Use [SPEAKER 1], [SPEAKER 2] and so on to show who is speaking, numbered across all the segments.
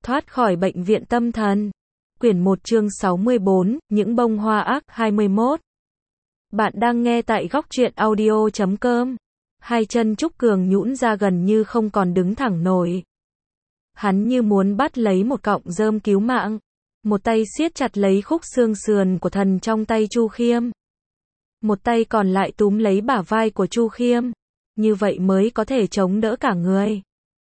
[SPEAKER 1] Thoát khỏi bệnh viện tâm thần. Quyển 1 chương 64, những bông hoa ác 21. Bạn đang nghe tại góc truyện audio.com. Hai chân Trúc Cường nhũn ra gần như không còn đứng thẳng nổi. Hắn như muốn bắt lấy một cọng rơm cứu mạng. Một tay siết chặt lấy khúc xương sườn của thần trong tay Chu Khiêm. Một tay còn lại túm lấy bả vai của Chu Khiêm. Như vậy mới có thể chống đỡ cả người.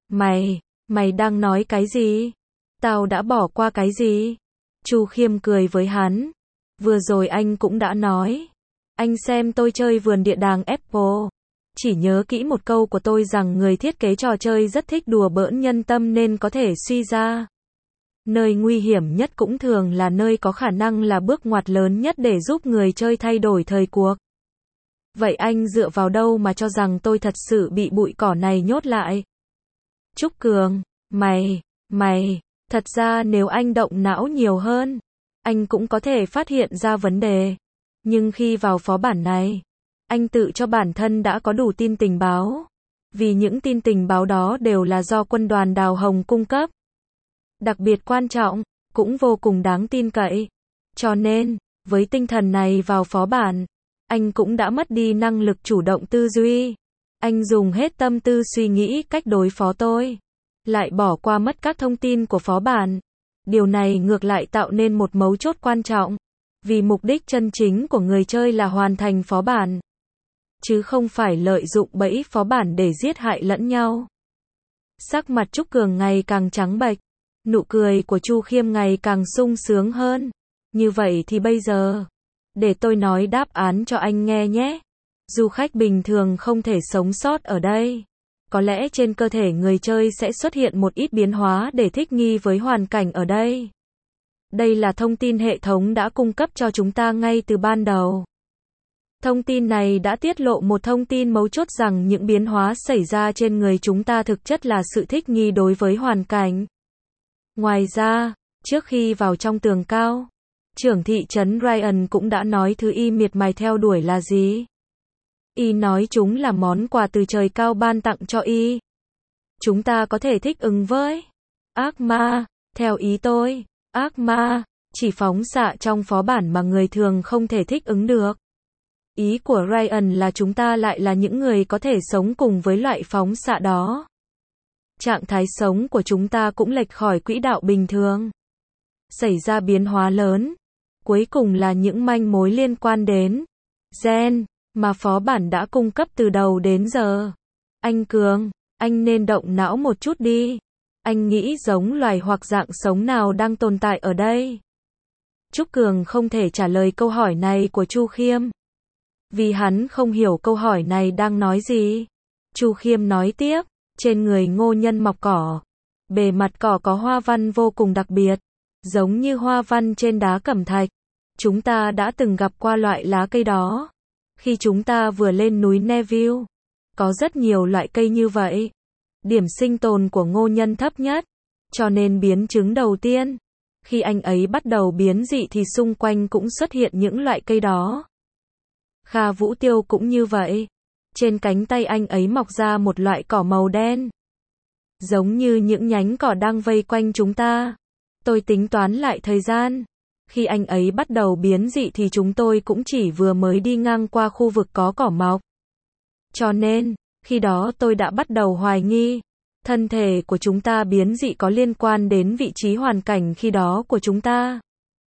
[SPEAKER 1] Mày đang nói cái gì? Tao đã bỏ qua cái gì? Chu Khiêm cười với hắn. Vừa rồi anh cũng đã nói. Anh xem tôi chơi vườn địa đàng Apple. Chỉ nhớ kỹ một câu của tôi rằng người thiết kế trò chơi rất thích đùa bỡn nhân tâm nên có thể suy ra. Nơi nguy hiểm nhất cũng thường là nơi có khả năng là bước ngoặt lớn nhất để giúp người chơi thay đổi thời cuộc. Vậy anh dựa vào đâu mà cho rằng tôi thật sự bị bụi cỏ này nhốt lại? Trúc Cường, mày, thật ra nếu anh động não nhiều hơn, anh cũng có thể phát hiện ra vấn đề. Nhưng khi vào phó bản này, anh tự cho bản thân đã có đủ tin tình báo. Vì những tin tình báo đó đều là do quân đoàn Đào Hồng cung cấp. Đặc biệt quan trọng, cũng vô cùng đáng tin cậy. Cho nên, với tinh thần này vào phó bản, anh cũng đã mất đi năng lực chủ động tư duy. Anh dùng hết tâm tư suy nghĩ cách đối phó tôi. Lại bỏ qua mất các thông tin của phó bản. Điều này ngược lại tạo nên một mấu chốt quan trọng. Vì mục đích chân chính của người chơi là hoàn thành phó bản. Chứ không phải lợi dụng bẫy phó bản để giết hại lẫn nhau. Sắc mặt Trúc Cường ngày càng trắng bệch. Nụ cười của Chu Khiêm ngày càng sung sướng hơn. Như vậy thì bây giờ, để tôi nói đáp án cho anh nghe nhé. Du khách bình thường không thể sống sót ở đây. Có lẽ trên cơ thể người chơi sẽ xuất hiện một ít biến hóa để thích nghi với hoàn cảnh ở đây. Đây là thông tin hệ thống đã cung cấp cho chúng ta ngay từ ban đầu. Thông tin này đã tiết lộ một thông tin mấu chốt rằng những biến hóa xảy ra trên người chúng ta thực chất là sự thích nghi đối với hoàn cảnh. Ngoài ra, trước khi vào trong tường cao, trưởng thị trấn Ryan cũng đã nói thứ y miệt mài theo đuổi là gì. Y nói chúng là món quà từ trời cao ban tặng cho y. Chúng ta có thể thích ứng với ác ma. Theo ý tôi, ác ma chỉ phóng xạ trong phó bản mà người thường không thể thích ứng được. Ý của Ryan là chúng ta lại là những người có thể sống cùng với loại phóng xạ đó. Trạng thái sống của chúng ta cũng lệch khỏi quỹ đạo bình thường. Xảy ra biến hóa lớn. Cuối cùng là những manh mối liên quan đến gen mà phó bản đã cung cấp từ đầu đến giờ. Anh Cường, anh nên động não một chút đi. Anh nghĩ giống loài hoặc dạng sống nào đang tồn tại ở đây? Trúc Cường không thể trả lời câu hỏi này của Chu Khiêm. Vì hắn không hiểu câu hỏi này đang nói gì. Chu Khiêm nói tiếp, trên người Ngô Nhân mọc cỏ. Bề mặt cỏ có hoa văn vô cùng đặc biệt, giống như hoa văn trên đá cẩm thạch. Chúng ta đã từng gặp qua loại lá cây đó. Khi chúng ta vừa lên núi Neville, có rất nhiều loại cây như vậy. Điểm sinh tồn của Ngô Nhân thấp nhất, cho nên biến chứng đầu tiên. Khi anh ấy bắt đầu biến dị thì xung quanh cũng xuất hiện những loại cây đó. Kha Vũ Tiêu cũng như vậy. Trên cánh tay anh ấy mọc ra một loại cỏ màu đen. Giống như những nhánh cỏ đang vây quanh chúng ta. Tôi tính toán lại thời gian. Khi anh ấy bắt đầu biến dị thì chúng tôi cũng chỉ vừa mới đi ngang qua khu vực có cỏ mọc. Cho nên, khi đó tôi đã bắt đầu hoài nghi. Thân thể của chúng ta biến dị có liên quan đến vị trí hoàn cảnh khi đó của chúng ta.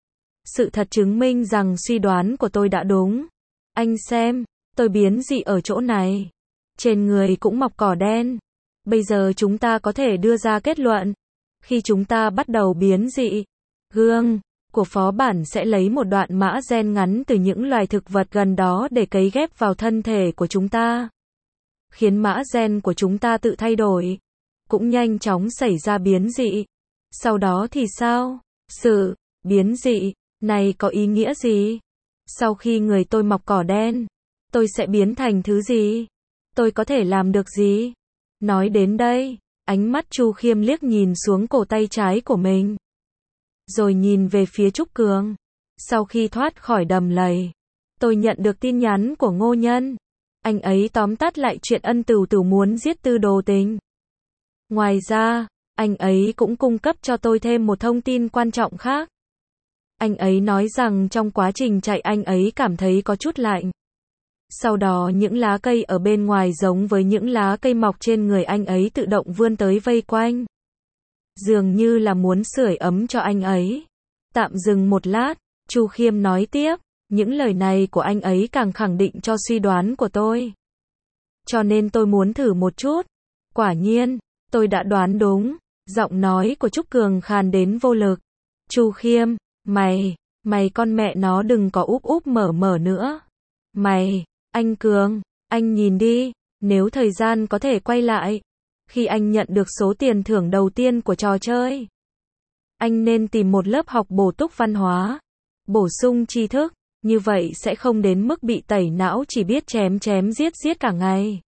[SPEAKER 1] Sự thật chứng minh rằng suy đoán của tôi đã đúng. Anh xem, tôi biến dị ở chỗ này. Trên người cũng mọc cỏ đen. Bây giờ chúng ta có thể đưa ra kết luận. Khi chúng ta bắt đầu biến dị, gương của phó bản sẽ lấy một đoạn mã gen ngắn từ những loài thực vật gần đó để cấy ghép vào thân thể của chúng ta. Khiến mã gen của chúng ta tự thay đổi. Cũng nhanh chóng xảy ra biến dị. Sau đó thì sao? Sự biến dị này có ý nghĩa gì? Sau khi người tôi mọc cỏ đen, tôi sẽ biến thành thứ gì? Tôi có thể làm được gì? Nói đến đây, ánh mắt Chu Khiêm liếc nhìn xuống cổ tay trái của mình. Rồi nhìn về phía Trúc Cường. Sau khi thoát khỏi đầm lầy, tôi nhận được tin nhắn của Ngô Nhân. Anh ấy tóm tắt lại chuyện ân tửu tửu muốn giết Tư Đồ Tình. Ngoài ra, Anh ấy cũng cung cấp cho tôi thêm một thông tin quan trọng khác. Anh ấy nói rằng trong quá trình chạy anh ấy cảm thấy có chút lạnh. Sau đó những lá cây ở bên ngoài giống với những lá cây mọc trên người anh ấy tự động vươn tới vây quanh. Dường như là muốn sưởi ấm cho anh ấy. Tạm dừng một lát, Chu Khiêm nói tiếp, những lời này của anh ấy càng khẳng định cho suy đoán của tôi. Cho nên tôi muốn thử một chút. Quả nhiên, tôi đã đoán đúng. Giọng nói của Trúc Cường khàn đến vô lực. Chu Khiêm, mày con mẹ nó đừng có úp úp mở mở nữa. Anh Cường, anh nhìn đi, nếu thời gian có thể quay lại, khi anh nhận được số tiền thưởng đầu tiên của trò chơi, anh nên tìm một lớp học bổ túc văn hóa, bổ sung tri thức, như vậy sẽ không đến mức bị tẩy não chỉ biết chém chém giết giết cả ngày.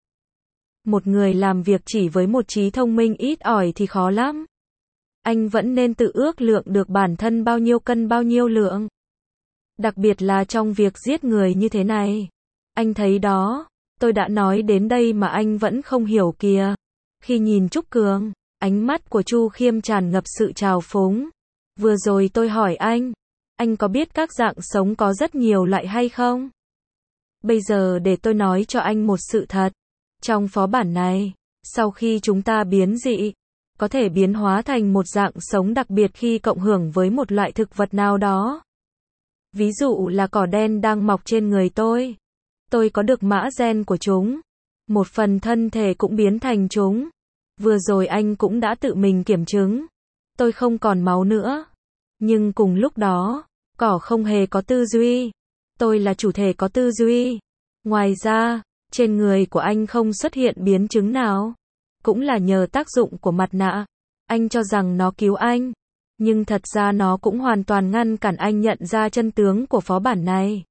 [SPEAKER 1] Một người làm việc chỉ với một trí thông minh ít ỏi thì khó lắm. Anh vẫn nên tự ước lượng được bản thân bao nhiêu cân bao nhiêu lượng. Đặc biệt là trong việc giết người như thế này. Anh thấy đó, tôi đã nói đến đây mà anh vẫn không hiểu kìa. Khi nhìn Trúc Cường, ánh mắt của Chu Khiêm tràn ngập sự trào phúng. Vừa rồi tôi hỏi anh có biết các dạng sống có rất nhiều loại hay không? Bây giờ để tôi nói cho anh một sự thật. Trong phó bản này, sau khi chúng ta biến dị, có thể biến hóa thành một dạng sống đặc biệt khi cộng hưởng với một loại thực vật nào đó. Ví dụ là cỏ đen đang mọc trên người tôi. Tôi có được mã gen của chúng. Một phần thân thể cũng biến thành chúng. Vừa rồi anh cũng đã tự mình kiểm chứng. Tôi không còn máu nữa. Nhưng cùng lúc đó, cỏ không hề có tư duy. Tôi là chủ thể có tư duy. Ngoài ra, trên người của anh không xuất hiện biến chứng nào. Cũng là nhờ tác dụng của mặt nạ. Anh cho rằng nó cứu anh. Nhưng thật ra nó cũng hoàn toàn ngăn cản anh nhận ra chân tướng của phó bản này.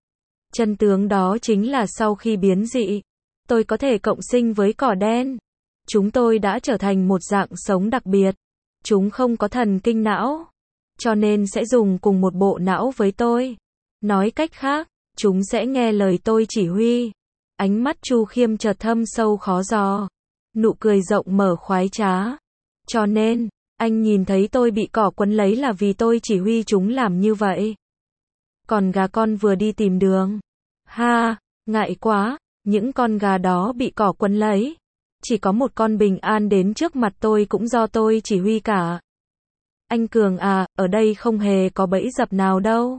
[SPEAKER 1] Chân tướng đó chính là sau khi biến dị, tôi có thể cộng sinh với cỏ đen. Chúng tôi đã trở thành một dạng sống đặc biệt. Chúng không có thần kinh não, cho nên sẽ dùng cùng một bộ não với tôi. Nói cách khác, chúng sẽ nghe lời tôi chỉ huy. Ánh mắt Chu Khiêm chợt thâm sâu khó dò. Nụ cười rộng mở khoái trá. Cho nên, anh nhìn thấy tôi bị cỏ quấn lấy là vì tôi chỉ huy chúng làm như vậy. Còn gà con vừa đi tìm đường. Ha, ngại quá, những con gà đó bị cỏ quấn lấy. Chỉ có một con bình an đến trước mặt tôi cũng do tôi chỉ huy cả. Anh Cường à, ở đây không hề có bẫy dập nào đâu.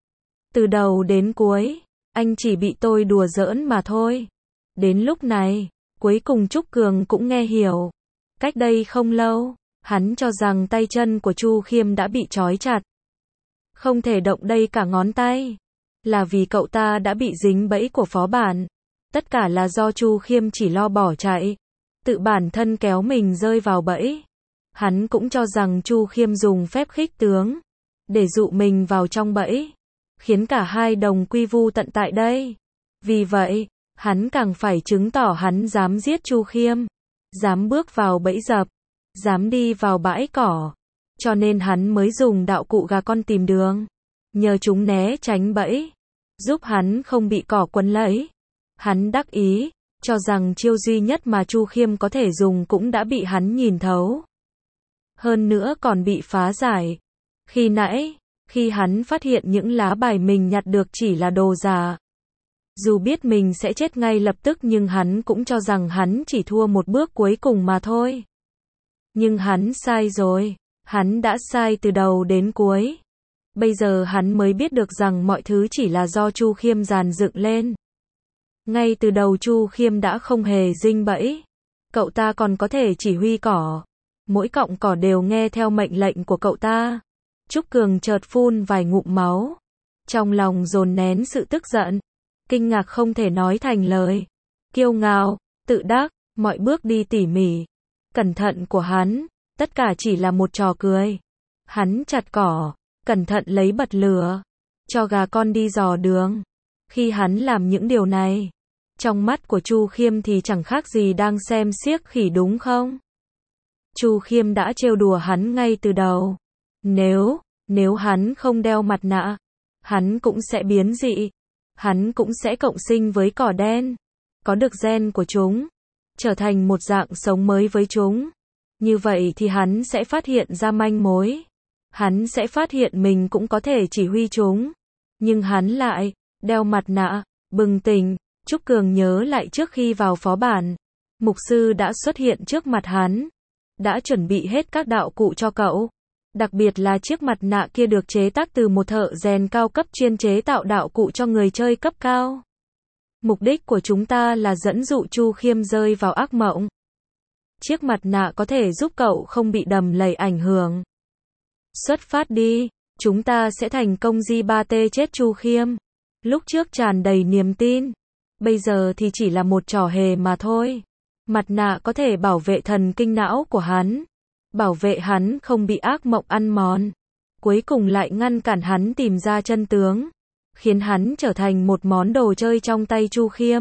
[SPEAKER 1] Từ đầu đến cuối, anh chỉ bị tôi đùa giỡn mà thôi. Đến lúc này, cuối cùng Trúc Cường cũng nghe hiểu. Cách đây không lâu, hắn cho rằng tay chân của Chu Khiêm đã bị trói chặt. Không thể động đây cả ngón tay. Là vì cậu ta đã bị dính bẫy của phó bản. Tất cả là do Chu Khiêm chỉ lo bỏ chạy. Tự bản thân kéo mình rơi vào bẫy. Hắn cũng cho rằng Chu Khiêm dùng phép khích tướng. Để dụ mình vào trong bẫy. Khiến cả hai đồng quy vu tận tại đây. Vì vậy, hắn càng phải chứng tỏ hắn dám giết Chu Khiêm. Dám bước vào bẫy dập. Dám đi vào bãi cỏ. Cho nên hắn mới dùng đạo cụ gà con tìm đường. Nhờ chúng né tránh bẫy. Giúp hắn không bị cỏ quấn lấy. Hắn đắc ý, cho rằng chiêu duy nhất mà Chu Khiêm có thể dùng cũng đã bị hắn nhìn thấu. Hơn nữa còn bị phá giải. Khi nãy, khi hắn phát hiện những lá bài mình nhặt được chỉ là đồ giả. Dù biết mình sẽ chết ngay lập tức nhưng hắn cũng cho rằng hắn chỉ thua một bước cuối cùng mà thôi. Nhưng hắn sai rồi. Hắn đã sai từ đầu đến cuối. Bây giờ hắn mới biết được rằng mọi thứ chỉ là do Chu Khiêm dàn dựng lên. Ngay từ đầu Chu Khiêm đã không hề dính bẫy. Cậu ta còn có thể chỉ huy cỏ. Mỗi cọng cỏ đều nghe theo mệnh lệnh của cậu ta. Trúc Cường chợt phun vài ngụm máu. Trong lòng dồn nén sự tức giận. Kinh ngạc không thể nói thành lời. Kiêu ngạo, tự đắc, mọi bước đi tỉ mỉ. Cẩn thận của hắn, tất cả chỉ là một trò cười. Hắn chặt cỏ, cẩn thận lấy bật lửa, cho gà con đi dò đường. Khi hắn làm những điều này, trong mắt của Chu Khiêm thì chẳng khác gì đang xem xiếc khỉ đúng không? Chu Khiêm đã trêu đùa hắn ngay từ đầu. Nếu hắn không đeo mặt nạ, hắn cũng sẽ biến dị. Hắn cũng sẽ cộng sinh với cỏ đen. Có được gen của chúng. Trở thành một dạng sống mới với chúng. Như vậy thì hắn sẽ phát hiện ra manh mối. Hắn sẽ phát hiện mình cũng có thể chỉ huy chúng. Nhưng hắn lại đeo mặt nạ. Bừng tỉnh, Trúc Cường nhớ lại trước khi vào phó bản, mục sư đã xuất hiện trước mặt hắn, đã chuẩn bị hết các đạo cụ cho cậu. Đặc biệt là chiếc mặt nạ kia được chế tác từ một thợ rèn cao cấp chuyên chế tạo đạo cụ cho người chơi cấp cao. Mục đích của chúng ta là dẫn dụ Chu Khiêm rơi vào ác mộng. Chiếc mặt nạ có thể giúp cậu không bị đầm lầy ảnh hưởng. Xuất phát đi, chúng ta sẽ thành công G3T chết Chu Khiêm. Lúc trước tràn đầy niềm tin, bây giờ thì chỉ là một trò hề mà thôi. Mặt nạ có thể bảo vệ thần kinh não của hắn, bảo vệ hắn không bị ác mộng ăn mòn. Cuối cùng lại ngăn cản hắn tìm ra chân tướng, khiến hắn trở thành một món đồ chơi trong tay Chu Khiêm.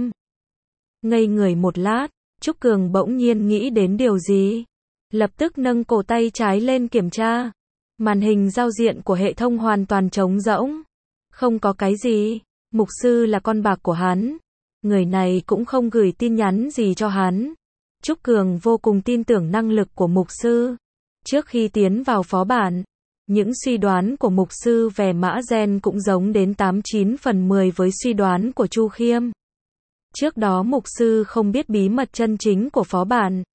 [SPEAKER 1] Ngây người một lát, Trúc Cường bỗng nhiên nghĩ đến điều gì. Lập tức nâng cổ tay trái lên kiểm tra. Màn hình giao diện của hệ thống hoàn toàn trống rỗng. Không có cái gì. Mục sư là con bạc của hắn. Người này cũng không gửi tin nhắn gì cho hắn. Trúc Cường vô cùng tin tưởng năng lực của mục sư. Trước khi tiến vào phó bản, những suy đoán của mục sư về mã gen cũng giống đến 89/10 với suy đoán của Chu Khiêm. Trước đó mục sư không biết bí mật chân chính của phó bản,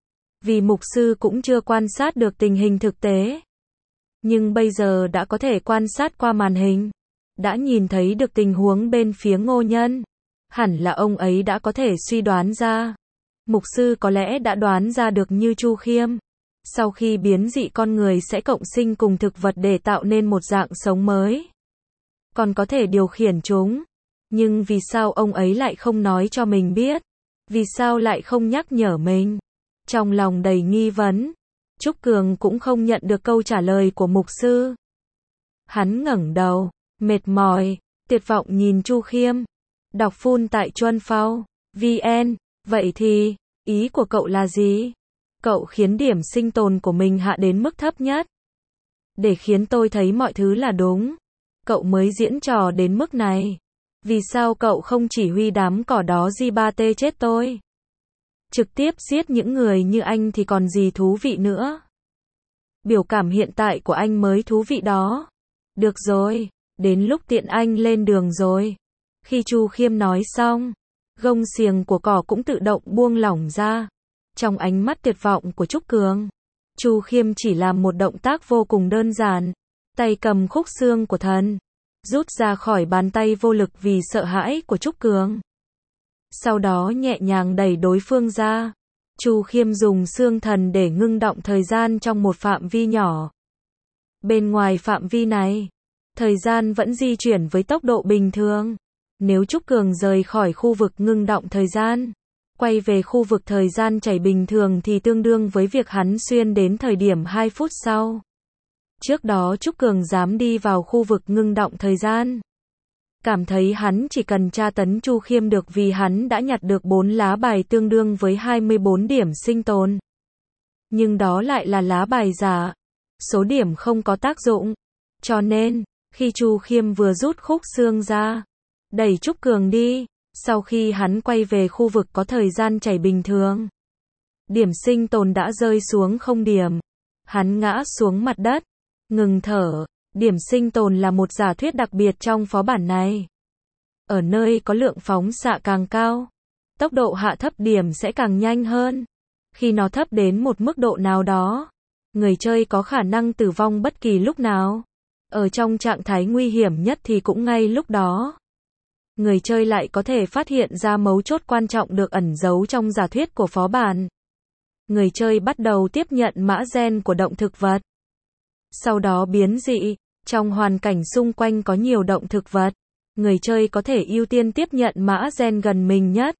[SPEAKER 1] vì mục sư cũng chưa quan sát được tình hình thực tế. Nhưng bây giờ đã có thể quan sát qua màn hình, đã nhìn thấy được tình huống bên phía Ngô Nhân. Hẳn là ông ấy đã có thể suy đoán ra. Mục sư có lẽ đã đoán ra được như Chu Khiêm. Sau khi biến dị con người sẽ cộng sinh cùng thực vật để tạo nên một dạng sống mới. Còn có thể điều khiển chúng. Nhưng vì sao ông ấy lại không nói cho mình biết? Vì sao lại không nhắc nhở mình? Trong lòng đầy nghi vấn, Trúc Cường cũng không nhận được câu trả lời của mục sư. Hắn ngẩng đầu, mệt mỏi, tuyệt vọng nhìn Chu Khiêm. Đọc full tại chuanphao.vn. Vậy thì, ý của cậu là gì? Cậu khiến điểm sinh tồn của mình hạ đến mức thấp nhất. Để khiến tôi thấy mọi thứ là đúng. Cậu mới diễn trò đến mức này. Vì sao cậu không chỉ huy đám cỏ đó G3T chết tôi? Trực tiếp giết những người như anh thì còn gì thú vị nữa? Biểu cảm hiện tại của anh mới thú vị đó. Được rồi, đến lúc tiện anh lên đường rồi. Khi Chu Khiêm nói xong, gông xiềng của cỏ cũng tự động buông lỏng ra. Trong ánh mắt tuyệt vọng của Trúc Cường, Chu Khiêm chỉ làm một động tác vô cùng đơn giản. Tay cầm khúc xương của thần, rút ra khỏi bàn tay vô lực vì sợ hãi của Trúc Cường. Sau đó nhẹ nhàng đẩy đối phương ra. Chu Khiêm dùng xương thần để ngưng động thời gian trong một phạm vi nhỏ. Bên ngoài phạm vi này, thời gian vẫn di chuyển với tốc độ bình thường. Nếu Trúc Cường rời khỏi khu vực ngưng động thời gian, quay về khu vực thời gian chảy bình thường thì tương đương với việc hắn xuyên đến thời điểm 2 phút sau. Trước đó Trúc Cường dám đi vào khu vực ngưng động thời gian. Cảm thấy hắn chỉ cần tra tấn Chu Khiêm được vì hắn đã nhặt được 4 lá bài tương đương với 24 điểm sinh tồn. Nhưng đó lại là lá bài giả. Số điểm không có tác dụng. Cho nên, khi Chu Khiêm vừa rút khúc xương ra, đẩy Trúc Cường đi, sau khi hắn quay về khu vực có thời gian chảy bình thường, điểm sinh tồn đã rơi xuống 0 điểm. Hắn ngã xuống mặt đất, ngừng thở. Điểm sinh tồn là một giả thuyết đặc biệt trong phó bản này. Ở nơi có lượng phóng xạ càng cao, tốc độ hạ thấp điểm sẽ càng nhanh hơn. Khi nó thấp đến một mức độ nào đó, người chơi có khả năng tử vong bất kỳ lúc nào. Ở trong trạng thái nguy hiểm nhất thì cũng ngay lúc đó. Người chơi lại có thể phát hiện ra mấu chốt quan trọng được ẩn giấu trong giả thuyết của phó bản. Người chơi bắt đầu tiếp nhận mã gen của động thực vật. Sau đó biến dị. Trong hoàn cảnh xung quanh có nhiều động thực vật, người chơi có thể ưu tiên tiếp nhận mã gen gần mình nhất.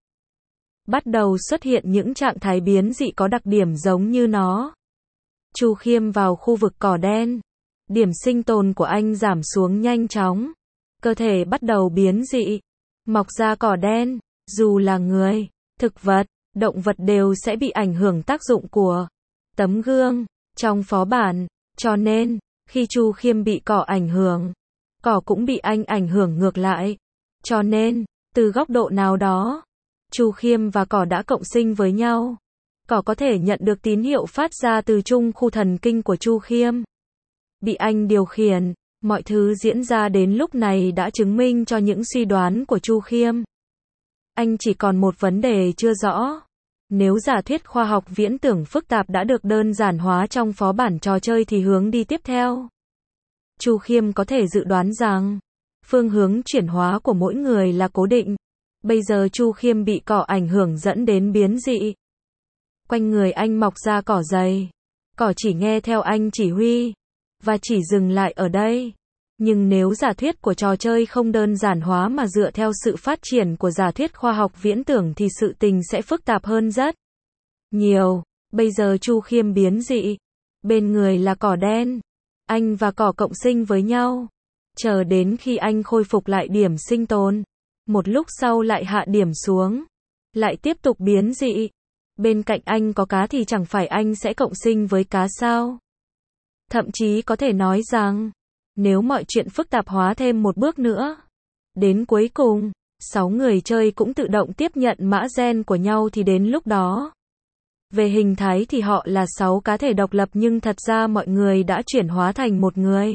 [SPEAKER 1] Bắt đầu xuất hiện những trạng thái biến dị có đặc điểm giống như nó. Chu Khiêm vào khu vực cỏ đen. Điểm sinh tồn của anh giảm xuống nhanh chóng. Cơ thể bắt đầu biến dị. Mọc ra cỏ đen. Dù là người, thực vật, động vật đều sẽ bị ảnh hưởng tác dụng của tấm gương trong phó bản. Cho nên, khi Chu Khiêm bị cỏ ảnh hưởng, cỏ cũng bị anh ảnh hưởng ngược lại. Cho nên, từ góc độ nào đó, Chu Khiêm và cỏ đã cộng sinh với nhau. Cỏ có thể nhận được tín hiệu phát ra từ trung khu thần kinh của Chu Khiêm. Bị anh điều khiển, mọi thứ diễn ra đến lúc này đã chứng minh cho những suy đoán của Chu Khiêm. Anh chỉ còn một vấn đề chưa rõ. Nếu giả thuyết khoa học viễn tưởng phức tạp đã được đơn giản hóa trong phó bản trò chơi thì hướng đi tiếp theo. Chu Khiêm có thể dự đoán rằng phương hướng chuyển hóa của mỗi người là cố định. Bây giờ Chu Khiêm bị cỏ ảnh hưởng dẫn đến biến dị. Quanh người anh mọc ra cỏ dày. Cỏ chỉ nghe theo anh chỉ huy và chỉ dừng lại ở đây. Nhưng nếu giả thuyết của trò chơi không đơn giản hóa mà dựa theo sự phát triển của giả thuyết khoa học viễn tưởng thì sự tình sẽ phức tạp hơn rất nhiều. Bây giờ Chu Khiêm biến dị. Bên người là cỏ đen. Anh và cỏ cộng sinh với nhau. Chờ đến khi anh khôi phục lại điểm sinh tồn. Một lúc sau lại hạ điểm xuống. Lại tiếp tục biến dị. Bên cạnh anh có cá thì chẳng phải anh sẽ cộng sinh với cá sao? Thậm chí có thể nói rằng, nếu mọi chuyện phức tạp hóa thêm một bước nữa, đến cuối cùng, 6 người chơi cũng tự động tiếp nhận mã gen của nhau thì đến lúc đó, về hình thái thì họ là 6 cá thể độc lập nhưng thật ra mọi người đã chuyển hóa thành một người.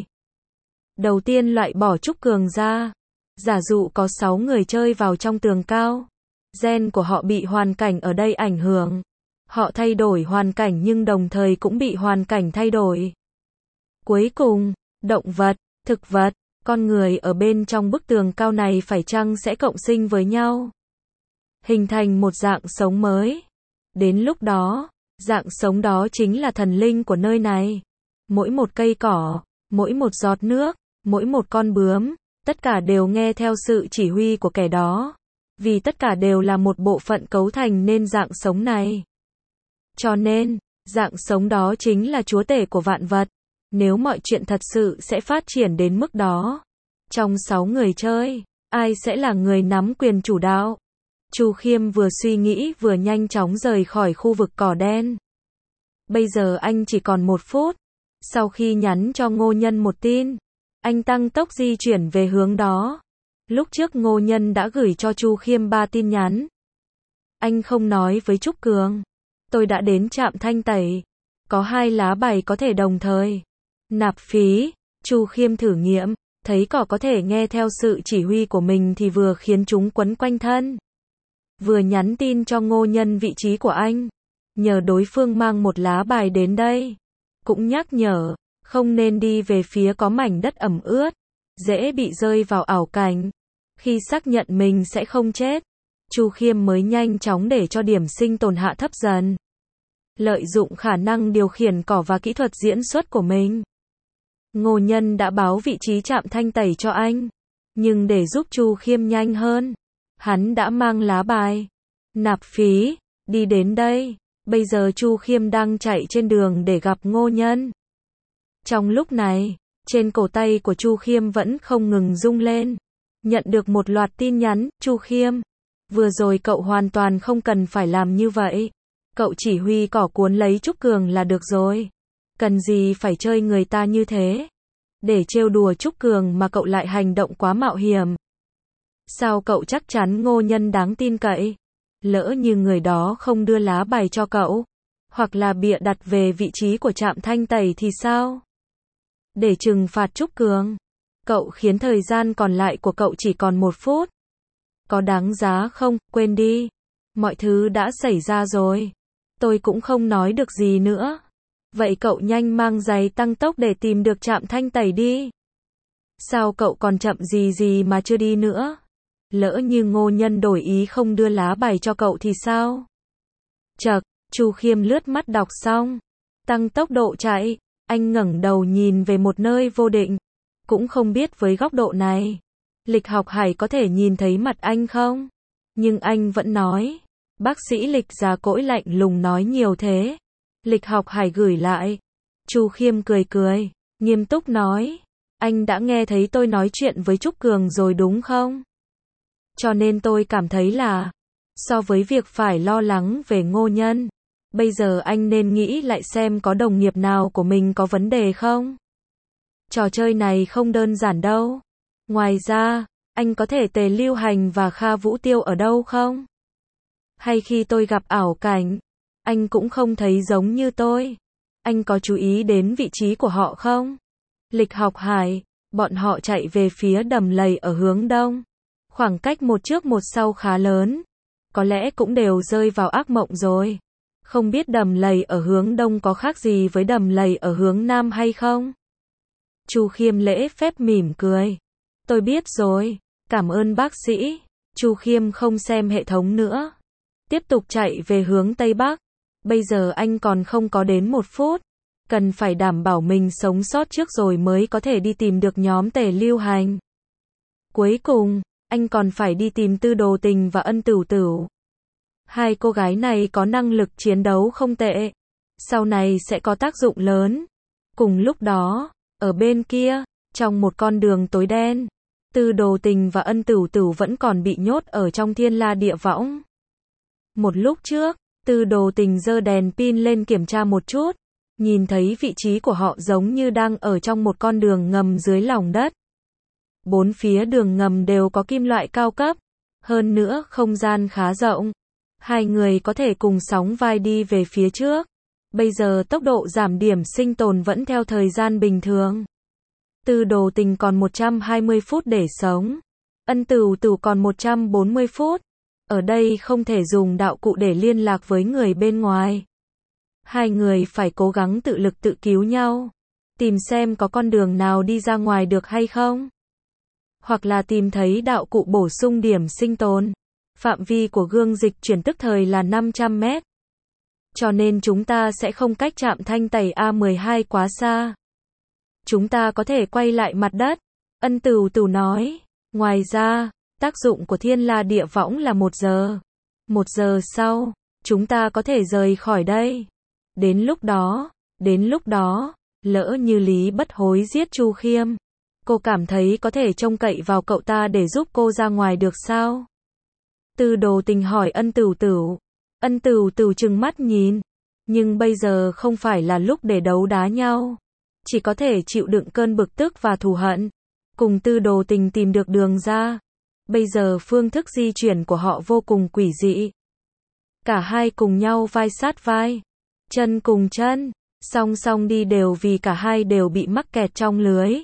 [SPEAKER 1] Đầu tiên loại bỏ Trúc Cường ra. Giả dụ có 6 người chơi vào trong tường cao. Gen của họ bị hoàn cảnh ở đây ảnh hưởng. Họ thay đổi hoàn cảnh nhưng đồng thời cũng bị hoàn cảnh thay đổi. Cuối cùng, động vật, thực vật, con người ở bên trong bức tường cao này phải chăng sẽ cộng sinh với nhau, hình thành một dạng sống mới. Đến lúc đó, dạng sống đó chính là thần linh của nơi này. Mỗi một cây cỏ, mỗi một giọt nước, mỗi một con bướm, tất cả đều nghe theo sự chỉ huy của kẻ đó. Vì tất cả đều là một bộ phận cấu thành nên dạng sống này. Cho nên, dạng sống đó chính là chúa tể của vạn vật. Nếu mọi chuyện thật sự sẽ phát triển đến mức đó, trong 6 người chơi, ai sẽ là người nắm quyền chủ đạo? Chu Khiêm vừa suy nghĩ vừa nhanh chóng rời khỏi khu vực cỏ đen. Bây giờ anh chỉ còn 1 phút. Sau khi nhắn cho Ngô Nhân một tin, anh tăng tốc di chuyển về hướng đó. Lúc trước Ngô Nhân đã gửi cho Chu Khiêm 3 tin nhắn. Anh không nói với Trúc Cường. Tôi đã đến trạm thanh tẩy. Có 2 lá bài có thể đồng thời nạp phí. Chu Khiêm thử nghiệm, thấy cỏ có thể nghe theo sự chỉ huy của mình thì vừa khiến chúng quấn quanh thân, vừa nhắn tin cho Ngô Nhân vị trí của anh, nhờ đối phương mang một lá bài đến đây. Cũng nhắc nhở, không nên đi về phía có mảnh đất ẩm ướt, dễ bị rơi vào ảo cảnh. Khi xác nhận mình sẽ không chết, Chu Khiêm mới nhanh chóng để cho điểm sinh tồn hạ thấp dần. Lợi dụng khả năng điều khiển cỏ và kỹ thuật diễn xuất của mình, Ngô Nhân đã báo vị trí trạm thanh tẩy cho anh. Nhưng để giúp Chu Khiêm nhanh hơn, hắn đã mang lá bài nạp phí đi đến đây. Bây giờ Chu Khiêm đang chạy trên đường để gặp Ngô Nhân. Trong lúc này, trên cổ tay của Chu Khiêm vẫn không ngừng rung lên. Nhận được một loạt tin nhắn. Chu Khiêm, vừa rồi cậu hoàn toàn không cần phải làm như vậy. Cậu chỉ huy cỏ cuốn lấy Trúc Cường là được rồi. Cần gì phải chơi người ta như thế? Để trêu đùa Trúc Cường mà cậu lại hành động quá mạo hiểm. Sao cậu chắc chắn Ngô Nhân đáng tin cậy? Lỡ như người đó không đưa lá bài cho cậu, hoặc là bịa đặt về vị trí của trạm thanh tẩy thì sao? Để trừng phạt Trúc Cường, cậu khiến thời gian còn lại của cậu chỉ còn 1 phút. Có đáng giá không? Quên đi. Mọi thứ đã xảy ra rồi. Tôi cũng không nói được gì nữa. Vậy cậu nhanh mang giày tăng tốc để tìm được trạm thanh tẩy đi. Sao cậu còn chậm gì mà chưa đi nữa? Lỡ như Ngô Nhân đổi ý không đưa lá bài cho cậu thì sao? Chậc, Chu Khiêm lướt mắt đọc xong, tăng tốc độ chạy. Anh ngẩng đầu nhìn về một nơi vô định. Cũng không biết với góc độ này, Lịch Học Hải có thể nhìn thấy mặt anh không? Nhưng anh vẫn nói. Bác sĩ Lịch già cỗi lạnh lùng nói nhiều thế. Lịch Học Hải gửi lại. Chu Khiêm cười, nghiêm túc nói. Anh đã nghe thấy tôi nói chuyện với Trúc Cường rồi đúng không? Cho nên tôi cảm thấy là, so với việc phải lo lắng về Ngô Nhân, bây giờ anh nên nghĩ lại xem có đồng nghiệp nào của mình có vấn đề không? Trò chơi này không đơn giản đâu. Ngoài ra, anh có thể Tề Lưu Hành và Kha Vũ Tiêu ở đâu không? Hay khi tôi gặp ảo cảnh, Anh cũng không thấy giống như tôi. Anh có chú ý đến vị trí của họ không? Lịch học hải, bọn họ chạy về phía đầm lầy ở hướng đông. Khoảng cách một trước một sau khá lớn. Có lẽ cũng đều rơi vào ác mộng rồi. Không biết đầm lầy ở hướng đông có khác gì với đầm lầy ở hướng nam hay không? Chu Khiêm lễ phép mỉm cười. Tôi biết rồi, cảm ơn bác sĩ. Chu Khiêm không xem hệ thống nữa. Tiếp tục chạy về hướng Tây Bắc. Bây giờ anh còn không có đến 1 phút. Cần phải đảm bảo mình sống sót trước rồi mới có thể đi tìm được nhóm Tề Lưu Hành. Cuối cùng, anh còn phải đi tìm Tư Đồ Tình và Ân Tửu Tửu. Hai cô gái này có năng lực chiến đấu không tệ. Sau này sẽ có tác dụng lớn. Cùng lúc đó, ở bên kia, trong một con đường tối đen, Tư Đồ Tình và Ân Tửu Tửu vẫn còn bị nhốt ở trong Thiên La Địa Võng. Một lúc trước, Tư Đồ Tình giơ đèn pin lên kiểm tra một chút, nhìn thấy vị trí của họ giống như đang ở trong một con đường ngầm dưới lòng đất. 4 phía đường ngầm đều có kim loại cao cấp, hơn nữa không gian khá rộng. Hai người có thể cùng sóng vai đi về phía trước. Bây giờ tốc độ giảm điểm sinh tồn vẫn theo thời gian bình thường. Tư Đồ Tình còn 120 phút để sống. Ân Tửu Tửu còn 140 phút. Ở đây không thể dùng đạo cụ để liên lạc với người bên ngoài. Hai người phải cố gắng tự lực tự cứu nhau. Tìm xem có con đường nào đi ra ngoài được hay không. Hoặc là tìm thấy đạo cụ bổ sung điểm sinh tồn. Phạm vi của gương dịch chuyển tức thời là 500 mét. Cho nên chúng ta sẽ không cách trạm Thanh Tẩy A12 quá xa. Chúng ta có thể quay lại mặt đất. Ân Tửu Tửu nói. Ngoài ra, tác dụng của Thiên La Địa Võng là 1 giờ. 1 giờ sau, chúng ta có thể rời khỏi đây. Đến lúc đó, lỡ như Lý Bất Hối giết Chu Khiêm. Cô cảm thấy có thể trông cậy vào cậu ta để giúp cô ra ngoài được sao? Tư Đồ Tình hỏi Ân Tửu Tửu. Ân Tửu Tửu trừng mắt nhìn. Nhưng bây giờ không phải là lúc để đấu đá nhau. Chỉ có thể chịu đựng cơn bực tức và thù hận. Cùng Tư Đồ Tình tìm được đường ra. Bây giờ phương thức di chuyển của họ vô cùng quỷ dị. Cả hai cùng nhau vai sát vai. Chân cùng chân. Song song đi đều vì cả hai đều bị mắc kẹt trong lưới.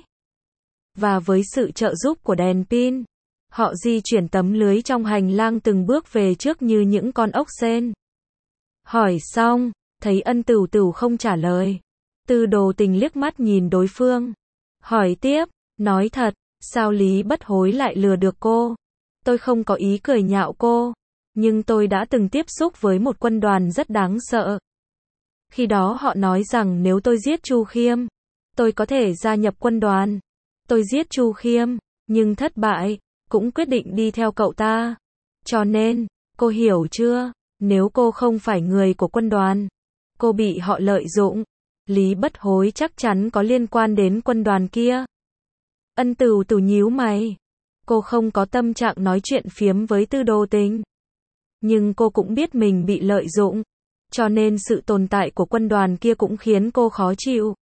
[SPEAKER 1] Và với sự trợ giúp của đèn pin, họ di chuyển tấm lưới trong hành lang từng bước về trước như những con ốc sên. Hỏi xong, thấy Ân Tửu Tửu không trả lời. Tư Đồ Tình liếc mắt nhìn đối phương. Hỏi tiếp, nói thật, sao Lý Bất Hối lại lừa được cô? Tôi không có ý cười nhạo cô, nhưng tôi đã từng tiếp xúc với một quân đoàn rất đáng sợ. Khi đó họ nói rằng nếu tôi giết Chu Khiêm, tôi có thể gia nhập quân đoàn. Tôi giết Chu Khiêm, nhưng thất bại, cũng quyết định đi theo cậu ta. Cho nên, cô hiểu chưa? Nếu cô không phải người của quân đoàn, cô bị họ lợi dụng. Lý Bất Hối chắc chắn có liên quan đến quân đoàn kia. Ân Tửu Tửu nhíu mày. Cô không có tâm trạng nói chuyện phiếm với Tư Đồ Tình. Nhưng cô cũng biết mình bị lợi dụng. Cho nên sự tồn tại của quân đoàn kia cũng khiến cô khó chịu.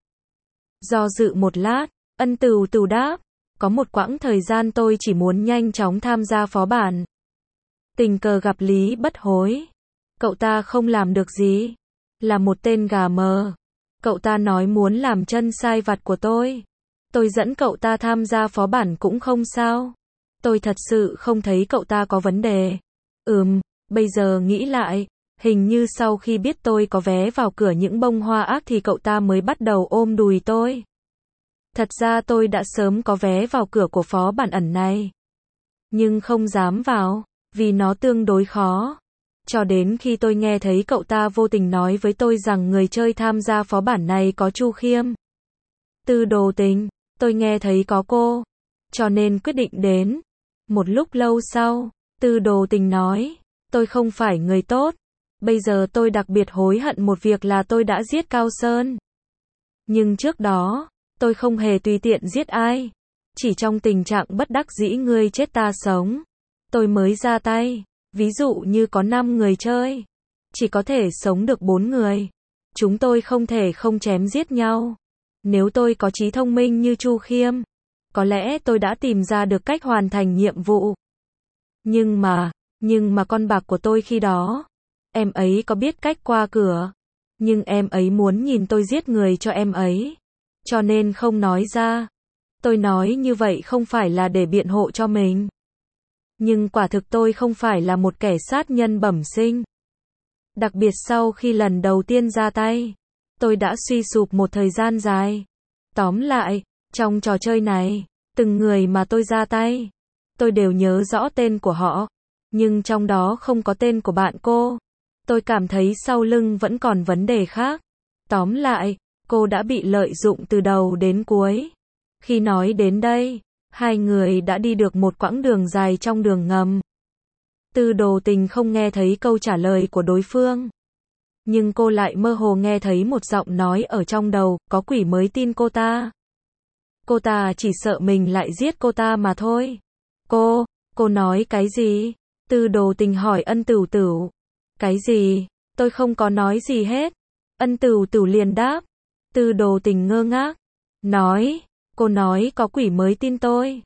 [SPEAKER 1] Do dự một lát, Ân Tửu Tửu đáp. Có một quãng thời gian tôi chỉ muốn nhanh chóng tham gia phó bản. Tình cờ gặp Lý Bất Hối. Cậu ta không làm được gì. Là một tên gà mờ. Cậu ta nói muốn làm chân sai vặt của tôi. Tôi dẫn cậu ta tham gia phó bản cũng không sao. Tôi thật sự không thấy cậu ta có vấn đề. Bây giờ nghĩ lại, hình như sau khi biết tôi có vé vào cửa những bông hoa ác thì cậu ta mới bắt đầu ôm đùi tôi. Thật ra tôi đã sớm có vé vào cửa của phó bản ẩn này. Nhưng không dám vào, vì nó tương đối khó. Cho đến khi tôi nghe thấy cậu ta vô tình nói với tôi rằng người chơi tham gia phó bản này có Chu Khiêm. Tư Đồ Tình, tôi nghe thấy có cô. Cho nên quyết định đến. Một lúc lâu sau, Tư Đồ Tình nói, tôi không phải người tốt. Bây giờ tôi đặc biệt hối hận một việc là tôi đã giết Cao Sơn. Nhưng trước đó, tôi không hề tùy tiện giết ai. Chỉ trong tình trạng bất đắc dĩ ngươi chết ta sống, tôi mới ra tay. Ví dụ như có 5 người chơi, chỉ có thể sống được 4 người. Chúng tôi không thể không chém giết nhau. Nếu tôi có trí thông minh như Chu Khiêm, có lẽ tôi đã tìm ra được cách hoàn thành nhiệm vụ. Nhưng mà con bạc của tôi khi đó, em ấy có biết cách qua cửa, nhưng em ấy muốn nhìn tôi giết người cho em ấy, cho nên không nói ra. Tôi nói như vậy không phải là để biện hộ cho mình. Nhưng quả thực tôi không phải là một kẻ sát nhân bẩm sinh. Đặc biệt sau khi lần đầu tiên ra tay, tôi đã suy sụp một thời gian dài. Tóm lại, trong trò chơi này, từng người mà tôi ra tay, tôi đều nhớ rõ tên của họ, nhưng trong đó không có tên của bạn cô. Tôi cảm thấy sau lưng vẫn còn vấn đề khác. Tóm lại, cô đã bị lợi dụng từ đầu đến cuối. Khi nói đến đây, hai người đã đi được một quãng đường dài trong đường ngầm. Tư Đồ Tình không nghe thấy câu trả lời của đối phương, nhưng cô lại mơ hồ nghe thấy một giọng nói ở trong đầu, có quỷ mới tin cô ta. Cô ta chỉ sợ mình lại giết cô ta mà thôi. Cô nói cái gì? Tư Đồ Tình hỏi Ân Tửu Tửu. Cái gì? Tôi không có nói gì hết. Ân Tửu Tửu liền đáp. Tư Đồ Tình ngơ ngác. Cô nói có quỷ mới tin tôi.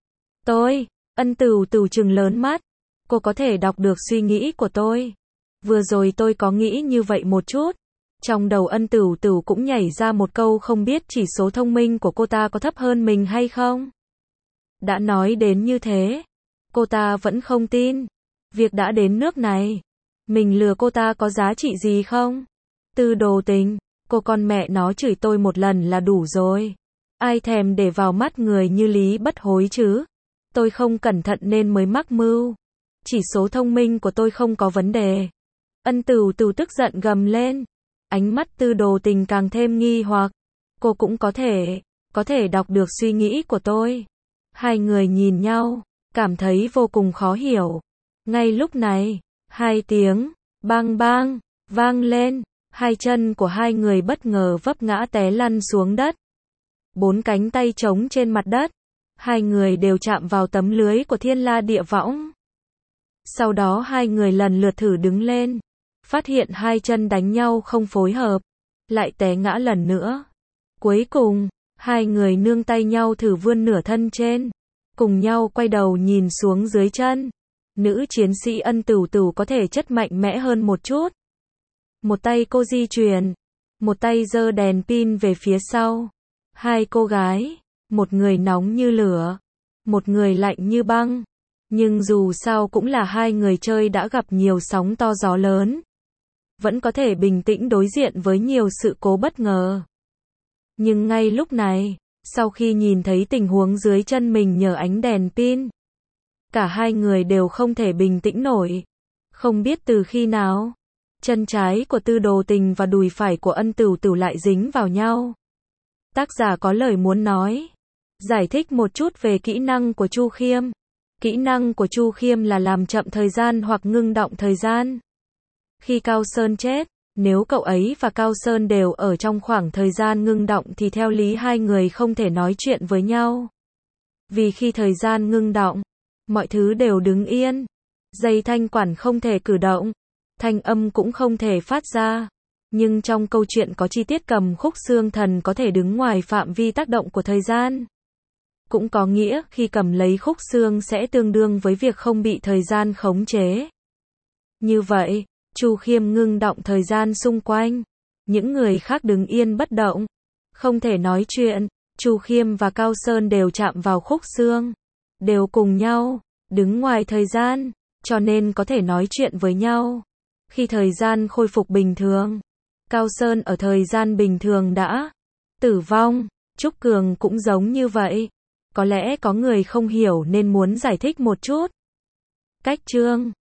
[SPEAKER 1] Ân Tửu Tửu trừng lớn mắt. Cô có thể đọc được suy nghĩ của tôi. Vừa rồi tôi có nghĩ như vậy một chút. Trong đầu Ân Tửu Tửu cũng nhảy ra một câu không biết chỉ số thông minh của cô ta có thấp hơn mình hay không. Đã nói đến như thế, cô ta vẫn không tin. Việc đã đến nước này, mình lừa cô ta có giá trị gì không? Tư Đồ Tình, cô con mẹ nó chửi tôi một lần là đủ rồi. Ai thèm để vào mắt người như Lý Bất Hối chứ? Tôi không cẩn thận nên mới mắc mưu. Chỉ số thông minh của tôi không có vấn đề. Ân Tửu Tửu tức giận gầm lên. Ánh mắt Tư Đồ Tình càng thêm nghi hoặc. Cô cũng có thể đọc được suy nghĩ của tôi. Hai người nhìn nhau, cảm thấy vô cùng khó hiểu. Ngay lúc này, hai tiếng bang bang vang lên, hai chân của hai người bất ngờ vấp ngã té lăn xuống đất. Bốn cánh tay trống trên mặt đất, hai người đều chạm vào tấm lưới của Thiên La Địa Võng. Sau đó hai người lần lượt thử đứng lên, phát hiện hai chân đánh nhau không phối hợp, lại té ngã lần nữa. Cuối cùng, hai người nương tay nhau thử vươn nửa thân trên, cùng nhau quay đầu nhìn xuống dưới chân. Nữ chiến sĩ Ân Tửu Tửu có thể chất mạnh mẽ hơn một chút. Một tay cô di chuyển, một tay giơ đèn pin về phía sau. Hai cô gái, một người nóng như lửa, một người lạnh như băng. Nhưng dù sao cũng là hai người chơi đã gặp nhiều sóng to gió lớn, vẫn có thể bình tĩnh đối diện với nhiều sự cố bất ngờ. Nhưng ngay lúc này, sau khi nhìn thấy tình huống dưới chân mình nhờ ánh đèn pin, cả hai người đều không thể bình tĩnh nổi. Không biết từ khi nào, chân trái của Tư Đồ Tình và đùi phải của Ân Tửu Tửu lại dính vào nhau. Tác giả có lời muốn nói. Giải thích một chút về kỹ năng của Chu Khiêm. Kỹ năng của Chu Khiêm là làm chậm thời gian hoặc ngưng động thời gian. Khi Cao Sơn chết, nếu cậu ấy và Cao Sơn đều ở trong khoảng thời gian ngưng động thì theo lý hai người không thể nói chuyện với nhau. Vì khi thời gian ngưng động, mọi thứ đều đứng yên. Dây thanh quản không thể cử động, thanh âm cũng không thể phát ra. Nhưng trong câu chuyện có chi tiết cầm khúc xương thần có thể đứng ngoài phạm vi tác động của thời gian. Cũng có nghĩa khi cầm lấy khúc xương sẽ tương đương với việc không bị thời gian khống chế. Như vậy, Chu Khiêm ngưng động thời gian xung quanh. Những người khác đứng yên bất động, không thể nói chuyện. Chu Khiêm và Cao Sơn đều chạm vào khúc xương, đều cùng nhau đứng ngoài thời gian, cho nên có thể nói chuyện với nhau. Khi thời gian khôi phục bình thường, Cao Sơn ở thời gian bình thường đã tử vong. Trúc Cường cũng giống như vậy. Có lẽ có người không hiểu nên muốn giải thích một chút. Cách chương